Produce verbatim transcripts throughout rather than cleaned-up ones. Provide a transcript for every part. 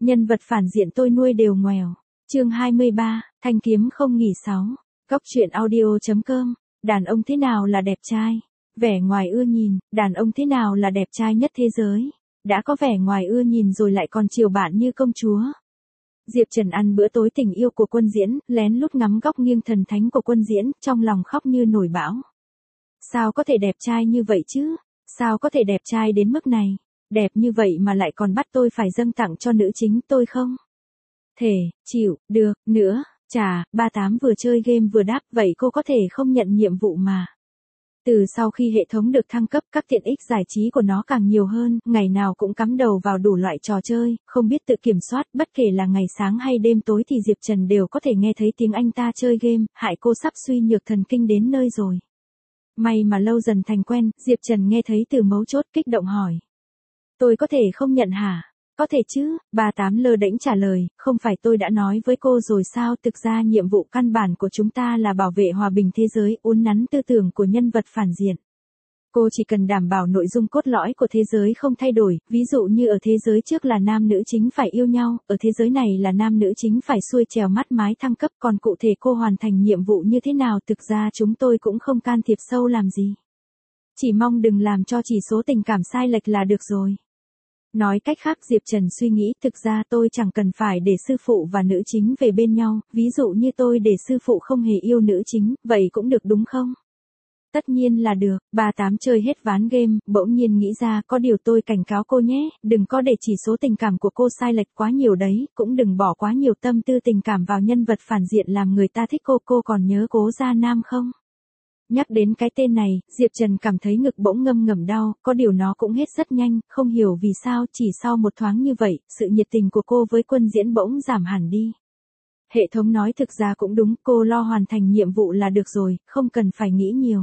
Nhân vật phản diện tôi nuôi đều ngoèo. Chương hai mươi ba, thanh kiếm không nghỉ sáu. Góc truyện audio.com. Đàn ông thế nào là đẹp trai? Vẻ ngoài ưa nhìn, đàn ông thế nào là đẹp trai nhất thế giới? Đã có vẻ ngoài ưa nhìn rồi lại còn chiều bạn như công chúa. Diệp Trần ăn bữa tối tình yêu của Quân Diễn, lén lút ngắm góc nghiêng thần thánh của Quân Diễn, trong lòng khóc như nổi bão. Sao có thể đẹp trai như vậy chứ? Sao có thể đẹp trai đến mức này? Đẹp như vậy mà lại còn bắt tôi phải dâng tặng cho nữ chính tôi không? Thể, chịu, được, nữa, chà, ba tám vừa chơi game vừa đáp, vậy cô có thể không nhận nhiệm vụ mà. Từ sau khi hệ thống được thăng cấp, các tiện ích giải trí của nó càng nhiều hơn, ngày nào cũng cắm đầu vào đủ loại trò chơi, không biết tự kiểm soát, bất kể là ngày sáng hay đêm tối thì Diệp Trần đều có thể nghe thấy tiếng anh ta chơi game, hại cô sắp suy nhược thần kinh đến nơi rồi. May mà lâu dần thành quen, Diệp Trần nghe thấy từ mấu chốt, kích động hỏi. Tôi có thể không nhận hả? Có thể chứ, ba tám lơ đễnh trả lời, không phải tôi đã nói với cô rồi sao, thực ra nhiệm vụ căn bản của chúng ta là bảo vệ hòa bình thế giới, uốn nắn tư tưởng của nhân vật phản diện. Cô chỉ cần đảm bảo nội dung cốt lõi của thế giới không thay đổi, ví dụ như ở thế giới trước là nam nữ chính phải yêu nhau, ở thế giới này là nam nữ chính phải xuôi trèo mắt mái thăng cấp, còn cụ thể cô hoàn thành nhiệm vụ như thế nào thực ra chúng tôi cũng không can thiệp sâu làm gì. Chỉ mong đừng làm cho chỉ số tình cảm sai lệch là được rồi. Nói cách khác, Diệp Trần suy nghĩ, thực ra tôi chẳng cần phải để sư phụ và nữ chính về bên nhau, ví dụ như tôi để sư phụ không hề yêu nữ chính, vậy cũng được đúng không? Tất nhiên là được, ba tám chơi hết ván game, bỗng nhiên nghĩ ra, có điều tôi cảnh cáo cô nhé, đừng có để chỉ số tình cảm của cô sai lệch quá nhiều đấy, cũng đừng bỏ quá nhiều tâm tư tình cảm vào nhân vật phản diện làm người ta thích cô, cô còn nhớ Cố Gia Nam không? Nhắc đến cái tên này, Diệp Trần cảm thấy ngực bỗng ngâm ngầm đau, có điều nó cũng hết rất nhanh, không hiểu vì sao chỉ sau một thoáng như vậy, sự nhiệt tình của cô với Quân Diễn bỗng giảm hẳn đi. Hệ thống nói thực ra cũng đúng, cô lo hoàn thành nhiệm vụ là được rồi, không cần phải nghĩ nhiều.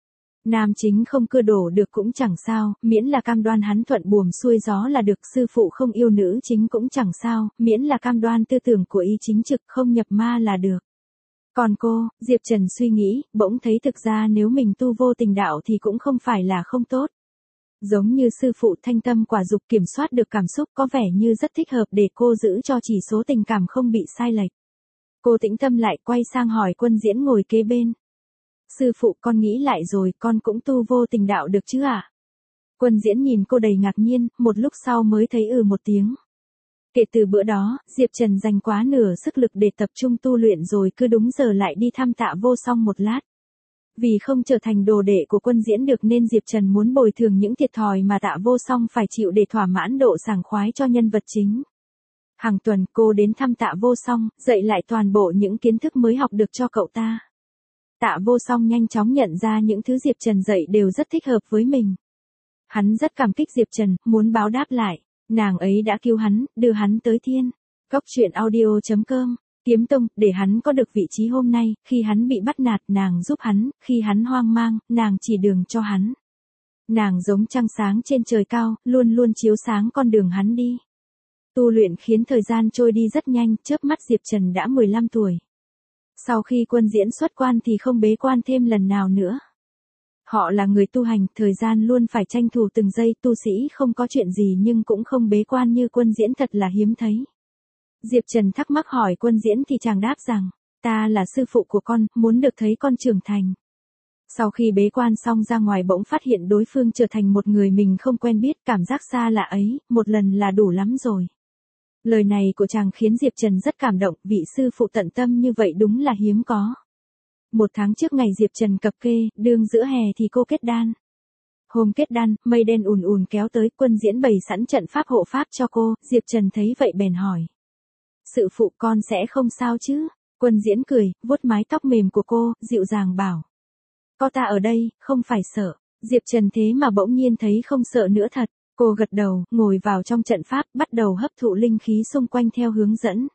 Nam chính không cưa đổ được cũng chẳng sao, miễn là cam đoan hắn thuận buồm xuôi gió là được, sư phụ không yêu nữ chính cũng chẳng sao, miễn là cam đoan tư tưởng của y chính trực không nhập ma là được. Còn cô, Diệp Trần suy nghĩ, bỗng thấy thực ra nếu mình tu vô tình đạo thì cũng không phải là không tốt. Giống như sư phụ thanh tâm quả dục kiểm soát được cảm xúc có vẻ như rất thích hợp để cô giữ cho chỉ số tình cảm không bị sai lệch. Cô tĩnh tâm lại quay sang hỏi Quân Diễn ngồi kế bên. Sư phụ con nghĩ lại rồi, con cũng tu vô tình đạo được chứ ạ? À? Quân Diễn nhìn cô đầy ngạc nhiên, một lúc sau mới thấy ừ một tiếng. Kể từ bữa đó, Diệp Trần dành quá nửa sức lực để tập trung tu luyện rồi cứ đúng giờ lại đi thăm Tạ Vô Song một lát. Vì không trở thành đồ đệ của Quân Diễn được nên Diệp Trần muốn bồi thường những thiệt thòi mà Tạ Vô Song phải chịu để thỏa mãn độ sảng khoái cho nhân vật chính. Hàng tuần cô đến thăm Tạ Vô Song, dạy lại toàn bộ những kiến thức mới học được cho cậu ta. Tạ Vô Song nhanh chóng nhận ra những thứ Diệp Trần dạy đều rất thích hợp với mình. Hắn rất cảm kích Diệp Trần, muốn báo đáp lại. Nàng ấy đã cứu hắn, đưa hắn tới thiên. Góc truyện audio.com. Kiếm Tông, để hắn có được vị trí hôm nay, khi hắn bị bắt nạt nàng giúp hắn, khi hắn hoang mang, nàng chỉ đường cho hắn. Nàng giống trăng sáng trên trời cao, luôn luôn chiếu sáng con đường hắn đi. Tu luyện khiến thời gian trôi đi rất nhanh, chớp mắt Diệp Trần đã mười lăm tuổi. Sau khi Quân Diễn xuất quan thì không bế quan thêm lần nào nữa. Họ là người tu hành, thời gian luôn phải tranh thủ từng giây, tu sĩ không có chuyện gì nhưng cũng không bế quan như Quân Diễn thật là hiếm thấy. Diệp Trần thắc mắc hỏi Quân Diễn thì chàng đáp rằng, ta là sư phụ của con, muốn được thấy con trưởng thành. Sau khi bế quan xong ra ngoài bỗng phát hiện đối phương trở thành một người mình không quen biết, cảm giác xa lạ ấy, một lần là đủ lắm rồi. Lời này của chàng khiến Diệp Trần rất cảm động, vị sư phụ tận tâm như vậy đúng là hiếm có. Một tháng trước ngày Diệp Trần cập kê, đương giữa hè thì cô kết đan. Hôm kết đan, mây đen ùn ùn kéo tới, Quân Diễn bày sẵn trận pháp hộ pháp cho cô, Diệp Trần thấy vậy bèn hỏi. Sư phụ con sẽ không sao chứ? Quân Diễn cười, vuốt mái tóc mềm của cô, dịu dàng bảo. Có ta ở đây, không phải sợ. Diệp Trần thế mà bỗng nhiên thấy không sợ nữa thật. Cô gật đầu, ngồi vào trong trận pháp, bắt đầu hấp thụ linh khí xung quanh theo hướng dẫn.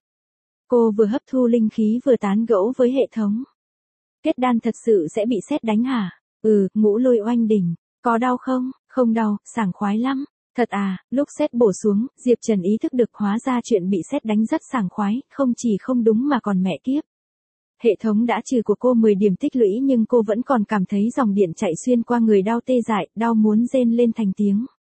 Cô vừa hấp thu linh khí vừa tán gẫu với hệ thống. Kết đan thật sự sẽ bị sét đánh hả? Ừ, ngũ lôi oanh đỉnh. Có đau không? Không đau, sảng khoái lắm. Thật à, lúc sét bổ xuống, Diệp Trần ý thức được hóa ra chuyện bị sét đánh rất sảng khoái, không chỉ không đúng mà còn mẹ kiếp. Hệ thống đã trừ của cô mười điểm tích lũy nhưng cô vẫn còn cảm thấy dòng điện chạy xuyên qua người đau tê dại, đau muốn rên lên thành tiếng.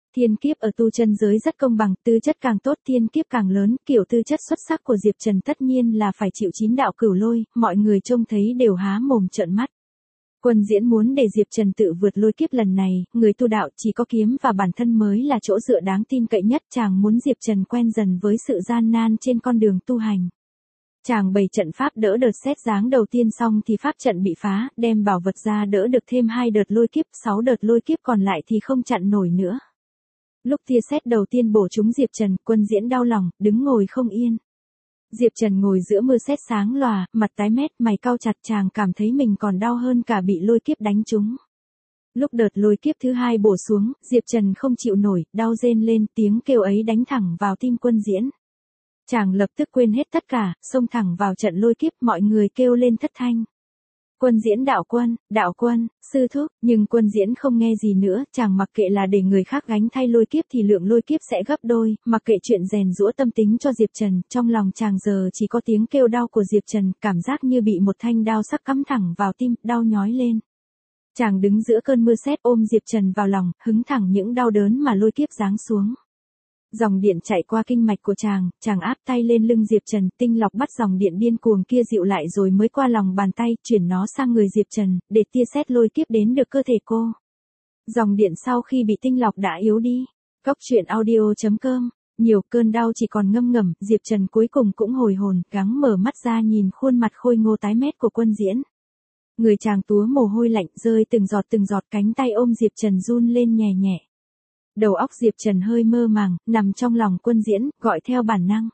Thiên kiếp ở tu chân giới rất công bằng, tư chất càng tốt thiên kiếp càng lớn, kiểu tư chất xuất sắc của Diệp Trần tất nhiên là phải chịu chín đạo cửu lôi, mọi người trông thấy đều há mồm trợn mắt. Quân Diễn muốn để Diệp Trần tự vượt lôi kiếp lần này, người tu đạo chỉ có kiếm và bản thân mới là chỗ dựa đáng tin cậy nhất, chàng muốn Diệp Trần quen dần với sự gian nan trên con đường tu hành. Chàng bày trận pháp đỡ đợt sét giáng đầu tiên xong thì pháp trận bị phá, đem bảo vật ra đỡ được thêm hai đợt lôi kiếp, sáu đợt lôi kiếp còn lại thì không chặn nổi nữa. Lúc tia sét đầu tiên bổ trúng Diệp Trần, Quân Diễn đau lòng, đứng ngồi không yên. Diệp Trần ngồi giữa mưa sét sáng lòa, mặt tái mét, mày cau chặt, chàng cảm thấy mình còn đau hơn cả bị lôi kiếp đánh trúng. Lúc đợt lôi kiếp thứ hai bổ xuống, Diệp Trần không chịu nổi, đau rên lên, tiếng kêu ấy đánh thẳng vào tim Quân Diễn. Chàng lập tức quên hết tất cả, xông thẳng vào trận lôi kiếp, mọi người kêu lên thất thanh. Quân Diễn đạo quân, đạo quân, sư thúc, nhưng Quân Diễn không nghe gì nữa, chàng mặc kệ là để người khác gánh thay lôi kiếp thì lượng lôi kiếp sẽ gấp đôi, mặc kệ chuyện rèn giũa tâm tính cho Diệp Trần, trong lòng chàng giờ chỉ có tiếng kêu đau của Diệp Trần, cảm giác như bị một thanh đao sắc cắm thẳng vào tim, đau nhói lên. Chàng đứng giữa cơn mưa sét ôm Diệp Trần vào lòng, hứng thẳng những đau đớn mà lôi kiếp giáng xuống. Dòng điện chạy qua kinh mạch của chàng, chàng áp tay lên lưng Diệp Trần, tinh lọc bắt dòng điện điên cuồng kia dịu lại rồi mới qua lòng bàn tay, chuyển nó sang người Diệp Trần, để tia sét lôi kiếp đến được cơ thể cô. Dòng điện sau khi bị tinh lọc đã yếu đi. Cốc truyện audio chấm com, nhiều cơn đau chỉ còn ngâm ngầm, Diệp Trần cuối cùng cũng hồi hồn, gắng mở mắt ra nhìn khuôn mặt khôi ngô tái mét của Quân Diễn. Người chàng túa mồ hôi lạnh rơi từng giọt từng giọt, cánh tay ôm Diệp Trần run lên nhẹ nhẹ. Đầu óc Diệp Trần hơi mơ màng, nằm trong lòng Quân Diễn, gọi theo bản năng.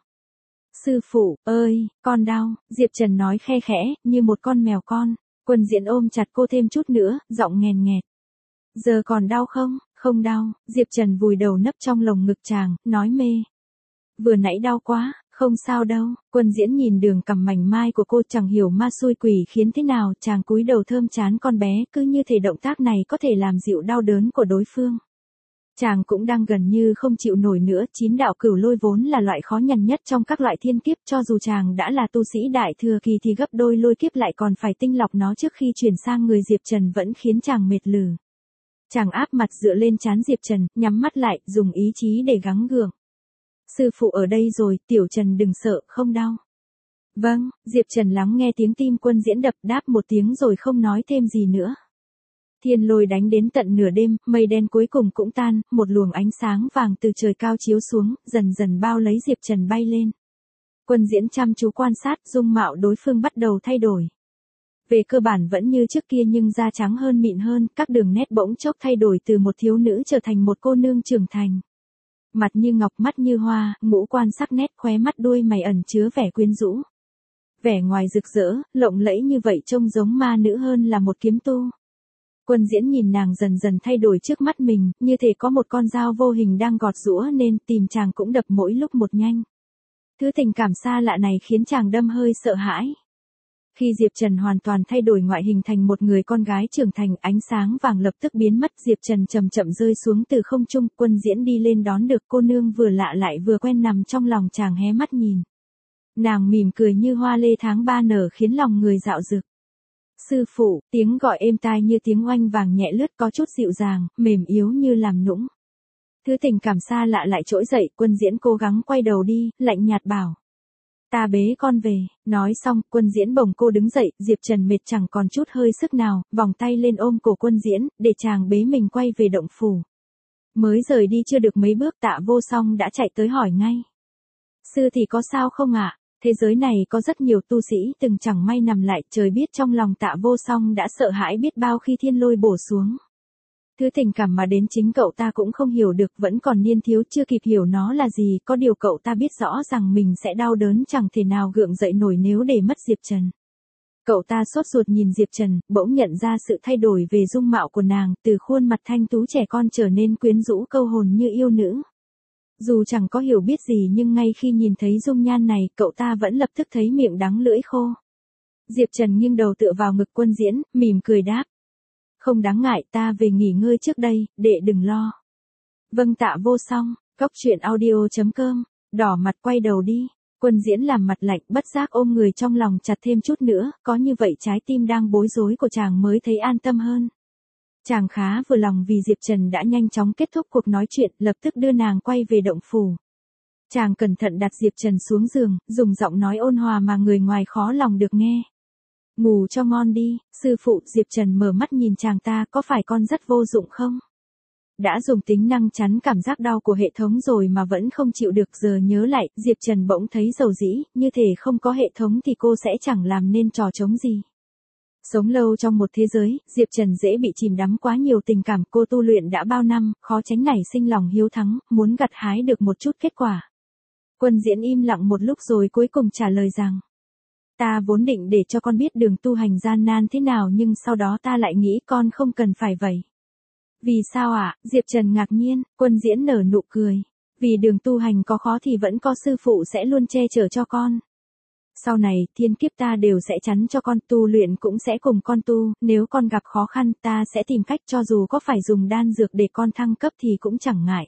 Sư phụ, ơi, con đau, Diệp Trần nói khe khẽ, như một con mèo con. Quân Diễn ôm chặt cô thêm chút nữa, giọng nghèn nghẹt. Giờ còn đau không? Không đau, Diệp Trần vùi đầu nấp trong lồng ngực chàng, nói mê. Vừa nãy đau quá, không sao đâu. Quân Diễn nhìn đường cằm mảnh mai của cô, chẳng hiểu ma xui quỷ khiến thế nào, chàng cúi đầu thơm trán con bé, cứ như thể động tác này có thể làm dịu đau đớn của đối phương. Chàng cũng đang gần như không chịu nổi nữa, chín đạo cửu lôi vốn là loại khó nhằn nhất trong các loại thiên kiếp, cho dù chàng đã là tu sĩ đại thừa kỳ thì gấp đôi lôi kiếp lại còn phải tinh lọc nó trước khi chuyển sang người Diệp Trần vẫn khiến chàng mệt lử. Chàng áp mặt dựa lên trán Diệp Trần, nhắm mắt lại, dùng ý chí để gắng gượng. Sư phụ ở đây rồi, Tiểu Trần đừng sợ, không đau. Vâng, Diệp Trần lắng nghe tiếng tim Quân Diễn đập, đáp một tiếng rồi không nói thêm gì nữa. Thiên lôi đánh đến tận nửa đêm, mây đen cuối cùng cũng tan, một luồng ánh sáng vàng từ trời cao chiếu xuống, dần dần bao lấy Diệp Trần bay lên. Quân Diễn chăm chú quan sát, dung mạo đối phương bắt đầu thay đổi. Về cơ bản vẫn như trước kia nhưng da trắng hơn, mịn hơn, các đường nét bỗng chốc thay đổi từ một thiếu nữ trở thành một cô nương trưởng thành. Mặt như ngọc, mắt như hoa, ngũ quan sắc nét, khóe mắt đuôi mày ẩn chứa vẻ quyến rũ. Vẻ ngoài rực rỡ, lộng lẫy như vậy trông giống ma nữ hơn là một kiếm tu. Quân Diễn nhìn nàng dần dần thay đổi trước mắt mình, như thể có một con dao vô hình đang gọt giũa nên tìm chàng cũng đập mỗi lúc một nhanh. Thứ tình cảm xa lạ này khiến chàng đâm hơi sợ hãi. Khi Diệp Trần hoàn toàn thay đổi ngoại hình thành một người con gái trưởng thành, ánh sáng vàng lập tức biến mất, Diệp Trần chậm chậm rơi xuống từ không trung, Quân Diễn đi lên đón được, cô nương vừa lạ lại vừa quen nằm trong lòng chàng hé mắt nhìn. Nàng mỉm cười như hoa lê tháng ba nở khiến lòng người dạo dực. Sư phụ, tiếng gọi êm tai như tiếng oanh vàng nhẹ lướt, có chút dịu dàng, mềm yếu như làm nũng. Thứ tình cảm xa lạ lại trỗi dậy, Quân Diễn cố gắng quay đầu đi, lạnh nhạt bảo. Ta bế con về, nói xong, Quân Diễn bồng cô đứng dậy, Diệp Trần mệt chẳng còn chút hơi sức nào, vòng tay lên ôm cổ Quân Diễn, để chàng bế mình quay về động phủ. Mới rời đi chưa được mấy bước, Tạ Vô Song đã chạy tới hỏi ngay. Sư thì có sao không ạ? Thế giới này có rất nhiều tu sĩ từng chẳng may nằm lại, trời biết trong lòng Tạ Vô Song đã sợ hãi biết bao khi thiên lôi bổ xuống. Thứ tình cảm mà đến chính cậu ta cũng không hiểu được, vẫn còn niên thiếu chưa kịp hiểu nó là gì, có điều cậu ta biết rõ rằng mình sẽ đau đớn chẳng thể nào gượng dậy nổi nếu để mất Diệp Trần. Cậu ta sốt ruột nhìn Diệp Trần, bỗng nhận ra sự thay đổi về dung mạo của nàng, từ khuôn mặt thanh tú trẻ con trở nên quyến rũ câu hồn như yêu nữ. Dù chẳng có hiểu biết gì nhưng ngay khi nhìn thấy dung nhan này, cậu ta vẫn lập tức thấy miệng đắng lưỡi khô. Diệp Trần nghiêng đầu tựa vào ngực Quân Diễn, mỉm cười đáp. Không đáng ngại, ta về nghỉ ngơi trước đây, đệ đừng lo. Vâng Tạ Vô Song, cốc truyện audio chấm com, đỏ mặt quay đầu đi. Quân Diễn làm mặt lạnh, bất giác ôm người trong lòng chặt thêm chút nữa, có như vậy trái tim đang bối rối của chàng mới thấy an tâm hơn. Chàng khá vừa lòng vì Diệp Trần đã nhanh chóng kết thúc cuộc nói chuyện, lập tức đưa nàng quay về động phủ. Chàng cẩn thận đặt Diệp Trần xuống giường, dùng giọng nói ôn hòa mà người ngoài khó lòng được nghe. Ngủ cho ngon đi, sư phụ. Diệp Trần mở mắt nhìn chàng, ta có phải con rất vô dụng không? Đã dùng tính năng chắn cảm giác đau của hệ thống rồi mà vẫn không chịu được, giờ nhớ lại, Diệp Trần bỗng thấy dầu dĩ, như thể không có hệ thống thì cô sẽ chẳng làm nên trò trống gì. Sống lâu trong một thế giới, Diệp Trần dễ bị chìm đắm quá nhiều tình cảm, cô tu luyện đã bao năm, khó tránh nảy sinh lòng hiếu thắng, muốn gặt hái được một chút kết quả. Quân Diễn im lặng một lúc rồi cuối cùng trả lời rằng, ta vốn định để cho con biết đường tu hành gian nan thế nào, nhưng sau đó ta lại nghĩ con không cần phải vậy. Vì sao ạ? À? Diệp Trần ngạc nhiên. Quân Diễn nở nụ cười. Vì đường tu hành có khó thì vẫn có sư phụ sẽ luôn che chở cho con. Sau này, thiên kiếp ta đều sẽ chắn cho con, tu luyện cũng sẽ cùng con tu, nếu con gặp khó khăn ta sẽ tìm cách, cho dù có phải dùng đan dược để con thăng cấp thì cũng chẳng ngại.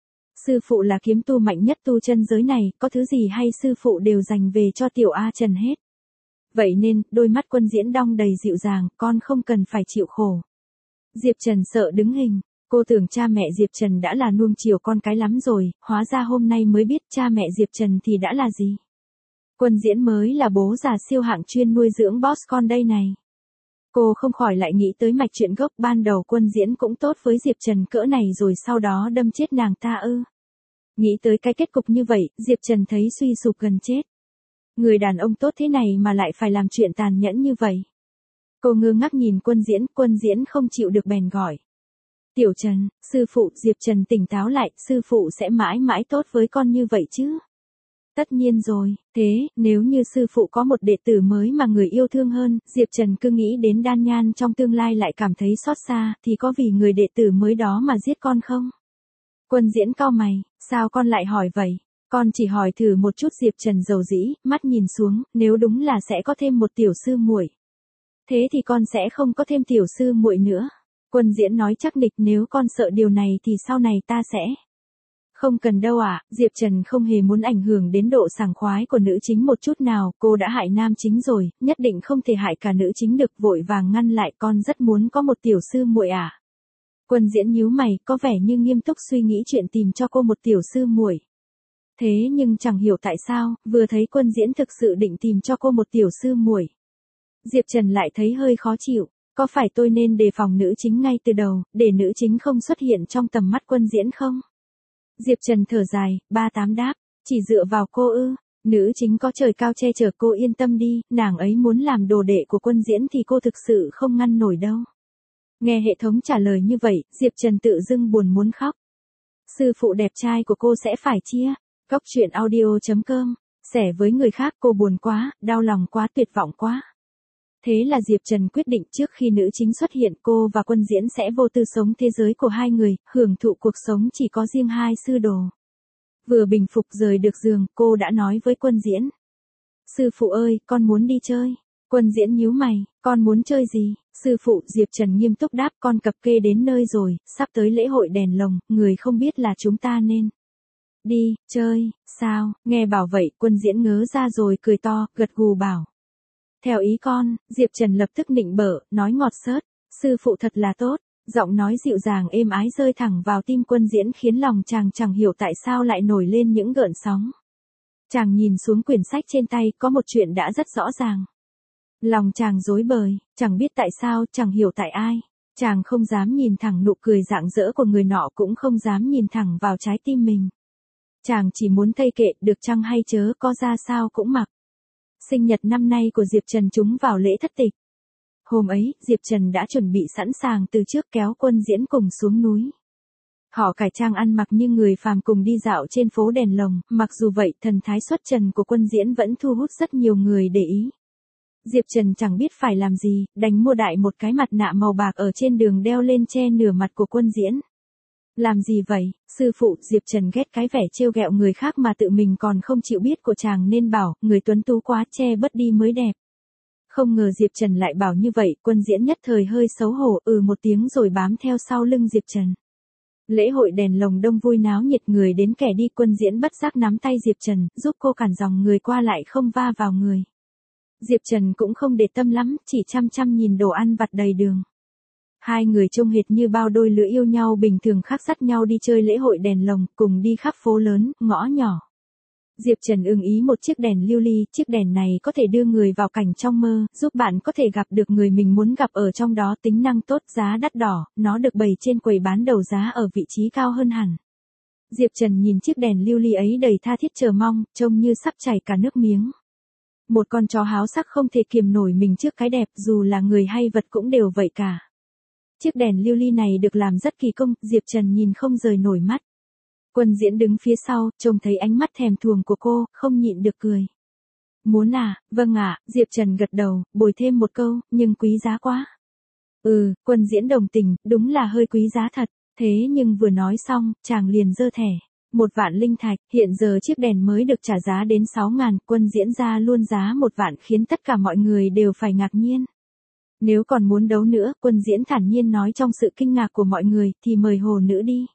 Sư phụ là kiếm tu mạnh nhất tu chân giới này, có thứ gì hay sư phụ đều dành về cho tiểu A Trần hết. Vậy nên, đôi mắt Quân Diễn đong đầy dịu dàng, con không cần phải chịu khổ. Diệp Trần sợ đứng hình, cô tưởng cha mẹ Diệp Trần đã là nuông chiều con cái lắm rồi, hóa ra hôm nay mới biết cha mẹ Diệp Trần thì đã là gì. Quân Diễn mới là bố già siêu hạng chuyên nuôi dưỡng boss con đây này. Cô không khỏi lại nghĩ tới mạch chuyện gốc, ban đầu Quân Diễn cũng tốt với Diệp Trần cỡ này rồi sau đó đâm chết nàng ta ư. Nghĩ tới cái kết cục như vậy, Diệp Trần thấy suy sụp gần chết. Người đàn ông tốt thế này mà lại phải làm chuyện tàn nhẫn như vậy. Cô ngơ ngác nhìn Quân Diễn, Quân Diễn không chịu được bèn gọi. Tiểu Trần, sư phụ. Diệp Trần tỉnh táo lại, sư phụ sẽ mãi mãi tốt với con như vậy chứ? Tất nhiên rồi, thế, nếu như sư phụ có một đệ tử mới mà người yêu thương hơn, Diệp Trần cứ nghĩ đến Đan Nhan trong tương lai lại cảm thấy xót xa, thì có vì người đệ tử mới đó mà giết con không? Quân Diễn cau mày, sao con lại hỏi vậy? Con chỉ hỏi thử một chút. Diệp Trần dầu dĩ, mắt nhìn xuống, nếu đúng là sẽ có thêm một tiểu sư muội. Thế thì con sẽ không có thêm tiểu sư muội nữa. Quân Diễn nói chắc nịch, nếu con sợ điều này thì sau này ta sẽ. Không cần đâu ạ. À? Diệp Trần không hề muốn ảnh hưởng đến độ sảng khoái của nữ chính một chút nào, cô đã hại nam chính rồi, nhất định không thể hại cả nữ chính được, vội vàng ngăn lại, con rất muốn có một tiểu sư muội à. Quân Diễn nhíu mày, có vẻ như nghiêm túc suy nghĩ chuyện tìm cho cô một tiểu sư muội. Thế nhưng chẳng hiểu tại sao, vừa thấy Quân Diễn thực sự định tìm cho cô một tiểu sư muội, Diệp Trần lại thấy hơi khó chịu. Có phải tôi nên đề phòng nữ chính ngay từ đầu, để nữ chính không xuất hiện trong tầm mắt Quân Diễn không? Diệp Trần thở dài, ba tám đáp, chỉ dựa vào cô ư? Nữ chính có trời cao che chở, cô yên tâm đi, nàng ấy muốn làm đồ đệ của Quân Diễn thì cô thực sự không ngăn nổi đâu. Nghe hệ thống trả lời như vậy, Diệp Trần tự dưng buồn muốn khóc. Sư phụ đẹp trai của cô sẽ phải chia. Góc truyện audio chấm com, sẻ với người khác, cô buồn quá, đau lòng quá, tuyệt vọng quá. Thế là Diệp Trần quyết định trước khi nữ chính xuất hiện, cô và Quân Diễn sẽ vô tư sống thế giới của hai người, hưởng thụ cuộc sống chỉ có riêng hai sư đồ. Vừa bình phục rời được giường, cô đã nói với Quân Diễn. Sư phụ ơi, con muốn đi chơi. Quân Diễn nhíu mày, con muốn chơi gì? Sư phụ. Diệp Trần nghiêm túc đáp, con cập kê đến nơi rồi, sắp tới lễ hội đèn lồng, người không biết là chúng ta nên đi, chơi, sao? Nghe bảo vậy, Quân Diễn ngớ ra rồi cười to, gật gù bảo. Theo ý con. Diệp Trần lập tức nịnh bợ, nói ngọt xớt, sư phụ thật là tốt. Giọng nói dịu dàng êm ái rơi thẳng vào tim Quân Diễn khiến lòng chàng chẳng hiểu tại sao lại nổi lên những gợn sóng. Chàng nhìn xuống quyển sách trên tay, có một chuyện đã rất rõ ràng. Lòng chàng rối bời, chẳng biết tại sao, chẳng hiểu tại ai. Chàng không dám nhìn thẳng nụ cười rạng rỡ của người nọ, cũng không dám nhìn thẳng vào trái tim mình. Chàng chỉ muốn thây kệ, được chăng hay chớ, có ra sao cũng mặc. Sinh nhật năm nay của Diệp Trần trúng vào lễ thất tịch. Hôm ấy, Diệp Trần đã chuẩn bị sẵn sàng từ trước, kéo Quân Diễn cùng xuống núi. Họ cải trang ăn mặc như người phàm cùng đi dạo trên phố đèn lồng, mặc dù vậy, thần thái xuất trần của Quân Diễn vẫn thu hút rất nhiều người để ý. Diệp Trần chẳng biết phải làm gì, đành mua đại một cái mặt nạ màu bạc ở trên đường đeo lên che nửa mặt của Quân Diễn. Làm gì vậy, sư phụ? Diệp Trần ghét cái vẻ trêu ghẹo người khác mà tự mình còn không chịu biết của chàng, nên bảo, người tuấn tú quá, che bớt đi mới đẹp. Không ngờ Diệp Trần lại bảo như vậy, Quân Diễn nhất thời hơi xấu hổ, ừ một tiếng rồi bám theo sau lưng Diệp Trần. Lễ hội đèn lồng đông vui náo nhiệt, người đến kẻ đi, Quân Diễn bất giác nắm tay Diệp Trần, giúp cô cản dòng người qua lại không va vào người. Diệp Trần cũng không để tâm lắm, chỉ chăm chăm nhìn đồ ăn vặt đầy đường. Hai người trông hệt như bao đôi lứa yêu nhau bình thường khác dắt nhau đi chơi lễ hội đèn lồng, cùng đi khắp phố lớn, ngõ nhỏ. Diệp Trần ưng ý một chiếc đèn lưu ly, chiếc đèn này có thể đưa người vào cảnh trong mơ, giúp bạn có thể gặp được người mình muốn gặp ở trong đó, tính năng tốt, giá đắt đỏ, nó được bày trên quầy bán đầu giá ở vị trí cao hơn hẳn. Diệp Trần nhìn chiếc đèn lưu ly ấy đầy tha thiết chờ mong, trông như sắp chảy cả nước miếng. Một con chó háo sắc không thể kiềm nổi mình trước cái đẹp, dù là người hay vật cũng đều vậy cả. Chiếc đèn lưu ly này được làm rất kỳ công, Diệp Trần nhìn không rời nổi mắt. Quân Diễn đứng phía sau, trông thấy ánh mắt thèm thuồng của cô, không nhịn được cười. Muốn à, vâng ạ, Diệp Trần gật đầu, bồi thêm một câu, nhưng quý giá quá. Ừ, Quân Diễn đồng tình, đúng là hơi quý giá thật, thế nhưng vừa nói xong, chàng liền giơ thẻ. Một vạn linh thạch, hiện giờ chiếc đèn mới được trả giá đến sáu ngàn, Quân Diễn ra luôn giá một vạn khiến tất cả mọi người đều phải ngạc nhiên. Nếu còn muốn đấu nữa, Quân Diễn thản nhiên nói trong sự kinh ngạc của mọi người, thì mời hồ nữ đi.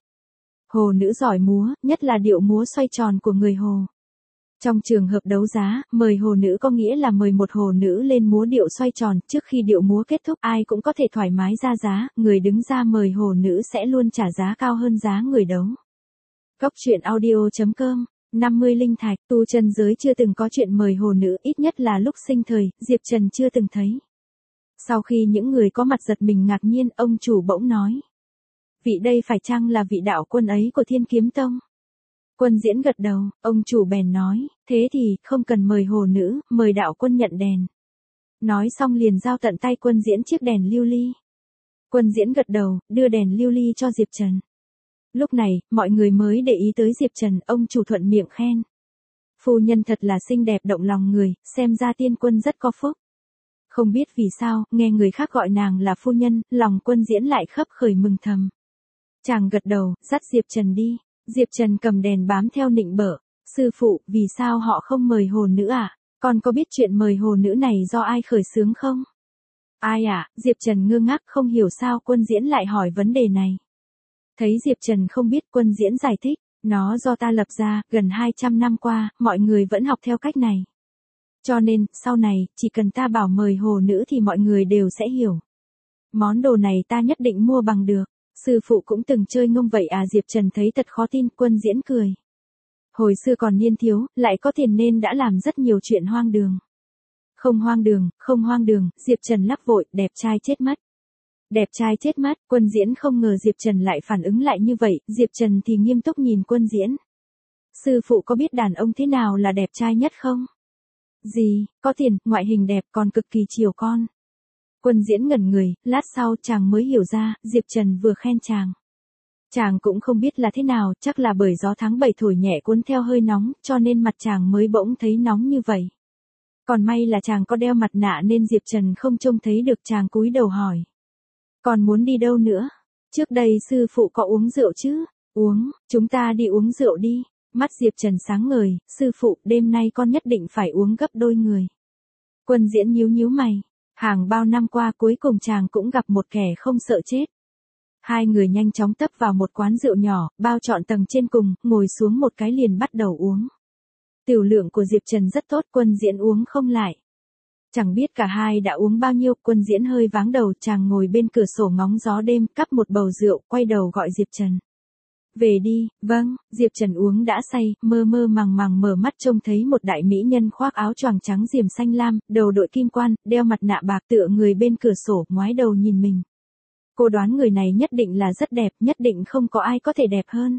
Hồ nữ giỏi múa, nhất là điệu múa xoay tròn của người hồ. Trong trường hợp đấu giá, mời hồ nữ có nghĩa là mời một hồ nữ lên múa điệu xoay tròn, trước khi điệu múa kết thúc ai cũng có thể thoải mái ra giá, người đứng ra mời hồ nữ sẽ luôn trả giá cao hơn giá người đấu. Góc truyện audio chấm com, năm mươi linh thạch, tu chân giới chưa từng có chuyện mời hồ nữ, ít nhất là lúc sinh thời, Diệp Trần chưa từng thấy. Sau khi những người có mặt giật mình ngạc nhiên, ông chủ bỗng nói. Vị đây phải chăng là vị đạo quân ấy của Thiên Kiếm Tông? Quân Diễn gật đầu, ông chủ bèn nói, thế thì, không cần mời hồ nữ, mời đạo quân nhận đèn. Nói xong liền giao tận tay Quân Diễn chiếc đèn lưu ly. Quân Diễn gật đầu, đưa đèn lưu ly cho Diệp Trần. Lúc này, mọi người mới để ý tới Diệp Trần, ông chủ thuận miệng khen. Phu nhân thật là xinh đẹp động lòng người, xem ra tiên quân rất có phúc. Không biết vì sao, nghe người khác gọi nàng là phu nhân, lòng Quân Diễn lại khấp khởi mừng thầm. Chàng gật đầu, dắt Diệp Trần đi. Diệp Trần cầm đèn bám theo nịnh bợ. Sư phụ, vì sao họ không mời hồ nữ à? Con có biết chuyện mời hồ nữ này do ai khởi xướng không? Ai à? Diệp Trần ngơ ngác không hiểu sao Quân Diễn lại hỏi vấn đề này. Thấy Diệp Trần không biết, Quân Diễn giải thích. Nó do ta lập ra, gần hai trăm năm qua, mọi người vẫn học theo cách này. Cho nên, sau này, chỉ cần ta bảo mời hồ nữ thì mọi người đều sẽ hiểu. Món đồ này ta nhất định mua bằng được. Sư phụ cũng từng chơi ngông vậy à? Diệp Trần thấy thật khó tin, Quân Diễn cười. Hồi xưa còn niên thiếu, lại có tiền nên đã làm rất nhiều chuyện hoang đường. Không hoang đường, không hoang đường, Diệp Trần lắp vội, đẹp trai chết mất. Đẹp trai chết mất, Quân Diễn không ngờ Diệp Trần lại phản ứng lại như vậy, Diệp Trần thì nghiêm túc nhìn Quân Diễn. Sư phụ có biết đàn ông thế nào là đẹp trai nhất không? Gì, có tiền, ngoại hình đẹp còn cực kỳ chiều con. Quân Diễn ngẩn người, lát sau chàng mới hiểu ra, Diệp Trần vừa khen chàng. Chàng cũng không biết là thế nào, chắc là bởi gió tháng bảy thổi nhẹ cuốn theo hơi nóng, cho nên mặt chàng mới bỗng thấy nóng như vậy. Còn may là chàng có đeo mặt nạ nên Diệp Trần không trông thấy được, chàng cúi đầu hỏi. Còn muốn đi đâu nữa? Trước đây sư phụ có uống rượu chứ? Uống, chúng ta đi uống rượu đi. Mắt Diệp Trần sáng ngời, sư phụ, đêm nay con nhất định phải uống gấp đôi người. Quân Diễn nhíu nhíu mày. Hàng bao năm qua cuối cùng chàng cũng gặp một kẻ không sợ chết. Hai người nhanh chóng tấp vào một quán rượu nhỏ, bao trọn tầng trên cùng, ngồi xuống một cái liền bắt đầu uống. Tiểu lượng của Diệp Trần rất tốt, Quân Diễn uống không lại. Chẳng biết cả hai đã uống bao nhiêu, Quân Diễn hơi váng đầu, chàng ngồi bên cửa sổ ngóng gió đêm, cắp một bầu rượu, quay đầu gọi Diệp Trần. Về đi, vâng, Diệp Trần uống đã say, mơ mơ màng màng mở mắt trông thấy một đại mỹ nhân khoác áo choàng trắng diềm xanh lam, đầu đội kim quan, đeo mặt nạ bạc tựa người bên cửa sổ, ngoái đầu nhìn mình. Cô đoán người này nhất định là rất đẹp, nhất định không có ai có thể đẹp hơn.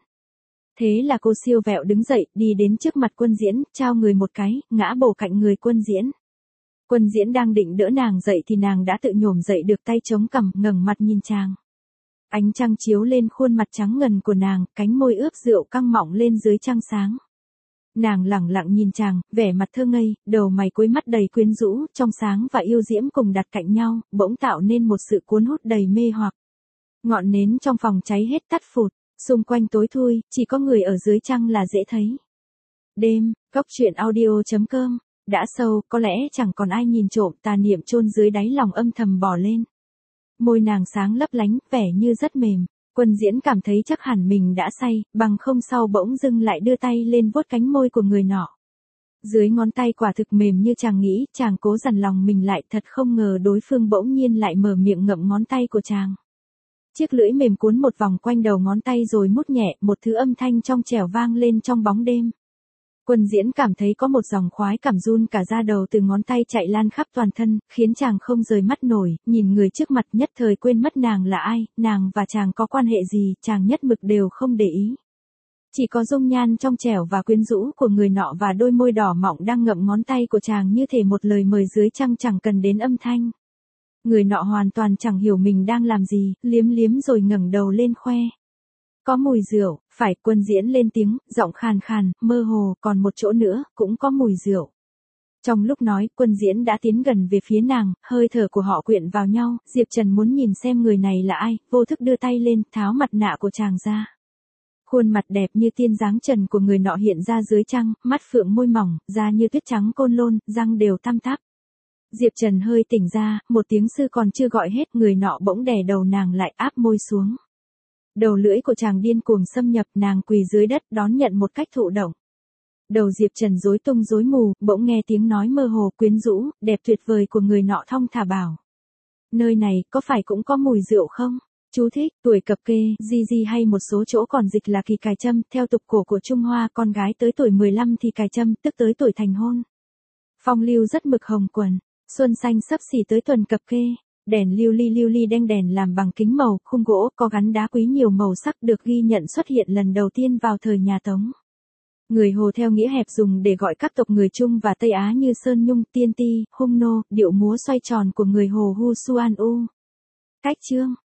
Thế là cô siêu vẹo đứng dậy, đi đến trước mặt Quân Diễn, trao người một cái, ngã bổ cạnh người Quân Diễn. Quân Diễn đang định đỡ nàng dậy thì nàng đã tự nhổm dậy được, tay chống cằm, ngẩng mặt nhìn chàng. Ánh trăng chiếu lên khuôn mặt trắng ngần của nàng, cánh môi ướp rượu căng mọng lên dưới trăng sáng. Nàng lẳng lặng nhìn chàng, vẻ mặt thơ ngây, đầu mày cuối mắt đầy quyến rũ, trong sáng và yêu diễm cùng đặt cạnh nhau, bỗng tạo nên một sự cuốn hút đầy mê hoặc. Ngọn nến trong phòng cháy hết tắt phụt, xung quanh tối thui, chỉ có người ở dưới trăng là dễ thấy. Đêm, góc truyện audio chấm com, đã sâu, có lẽ chẳng còn ai nhìn trộm, tà niệm chôn dưới đáy lòng âm thầm bò lên. Môi nàng sáng lấp lánh, vẻ như rất mềm. Quân Diễn cảm thấy chắc hẳn mình đã say, bằng không sau bỗng dưng lại đưa tay lên vuốt cánh môi của người nọ. Dưới ngón tay quả thực mềm như chàng nghĩ, chàng cố dằn lòng mình lại, thật không ngờ đối phương bỗng nhiên lại mở miệng ngậm ngón tay của chàng. Chiếc lưỡi mềm cuốn một vòng quanh đầu ngón tay rồi mút nhẹ, một thứ âm thanh trong trẻo vang lên trong bóng đêm. Quân Diễn cảm thấy có một dòng khoái cảm run cả da đầu từ ngón tay chạy lan khắp toàn thân, khiến chàng không rời mắt nổi, nhìn người trước mặt nhất thời quên mất nàng là ai, nàng và chàng có quan hệ gì, chàng nhất mực đều không để ý. Chỉ có dung nhan trong trẻo và quyến rũ của người nọ và đôi môi đỏ mọng đang ngậm ngón tay của chàng như thể một lời mời dưới trăng chẳng cần đến âm thanh. Người nọ hoàn toàn chẳng hiểu mình đang làm gì, liếm liếm rồi ngẩng đầu lên khoe. Có mùi rượu, phải, Quân Diễn lên tiếng, giọng khàn khàn, mơ hồ, còn một chỗ nữa, cũng có mùi rượu. Trong lúc nói, Quân Diễn đã tiến gần về phía nàng, hơi thở của họ quyện vào nhau, Diệp Trần muốn nhìn xem người này là ai, vô thức đưa tay lên, tháo mặt nạ của chàng ra. Khuôn mặt đẹp như tiên dáng trần của người nọ hiện ra dưới trăng, mắt phượng môi mỏng, da như tuyết trắng côn lôn, răng đều tăm tắp. Diệp Trần hơi tỉnh ra, một tiếng sư còn chưa gọi hết, người nọ bỗng đè đầu nàng lại áp môi xuống. Đầu lưỡi của chàng điên cuồng xâm nhập, nàng quỳ dưới đất đón nhận một cách thụ động. Đầu Diệp Trần rối tung rối mù, bỗng nghe tiếng nói mơ hồ quyến rũ, đẹp tuyệt vời của người nọ thong thả bảo. Nơi này, có phải cũng có mùi rượu không? Chú thích, tuổi cập kê, di di hay một số chỗ còn dịch là kỳ cài châm, theo tục cổ của Trung Hoa, con gái tới tuổi mười lăm thì cài châm, tức tới tuổi thành hôn. Phong lưu rất mực hồng quần, xuân xanh sắp xỉ tới tuần cập kê. Đèn lưu ly lưu ly đen đèn làm bằng kính màu, khung gỗ có gắn đá quý nhiều màu sắc được ghi nhận xuất hiện lần đầu tiên vào thời nhà Tống. Người Hồ theo nghĩa hẹp dùng để gọi các tộc người Trung và Tây Á như Sơn Nhung, Tiên Ti, Hung Nô, điệu múa xoay tròn của người Hồ Hu Suan U. Cách chương